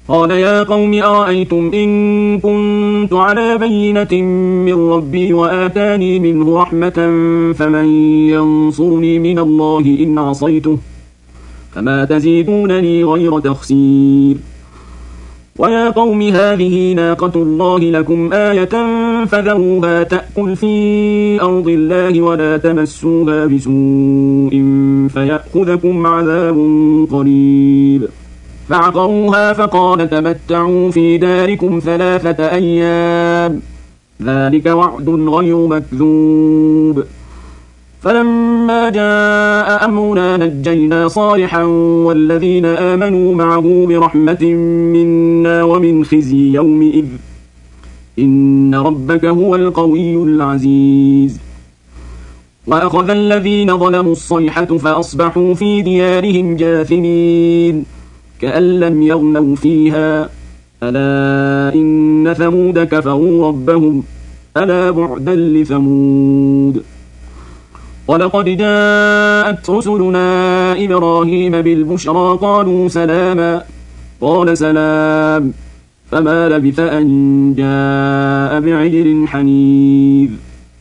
قال يا قوم أرأيتم إن كنت على بينة من ربي وآتاني منه رحمة فمن ينصرني من الله إن عصيته فما تزيدونني غير تخسير ويا قوم هذه ناقة الله لكم آية فذروها تأكل في أرض الله ولا تمسوها بسوء فيأخذكم عذاب قريب فعقروها فقال تمتعوا في داركم 3 أيام ذلك وعد غير مكذوب فلما جاء أمرنا نجينا صالحا والذين آمنوا معه برحمة منا ومن خزي يومئذ إن ربك هو القوي العزيز وأخذ الذين ظلموا الصيحة فأصبحوا في ديارهم جاثمين كأن لم يغنوا فيها ألا إن ثمود كفروا ربهم ألا بعدا لثمود ولقد جاءت رسلنا إبراهيم بالبشرى قالوا سلاما قال سلام فما لبث أن جاء بعجل حنيذ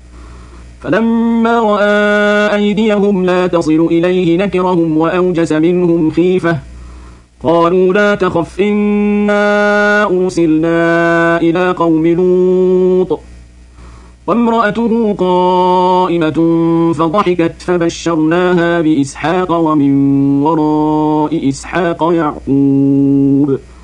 فلما رأى أيديهم لا تصل إليه نكرهم وأوجس منهم خيفة قالوا لا تخف إنا أرسلنا إلى قوم لوط وامرأته قائمة فضحكت فبشرناها بإسحاق ومن وراء إسحاق يعقوب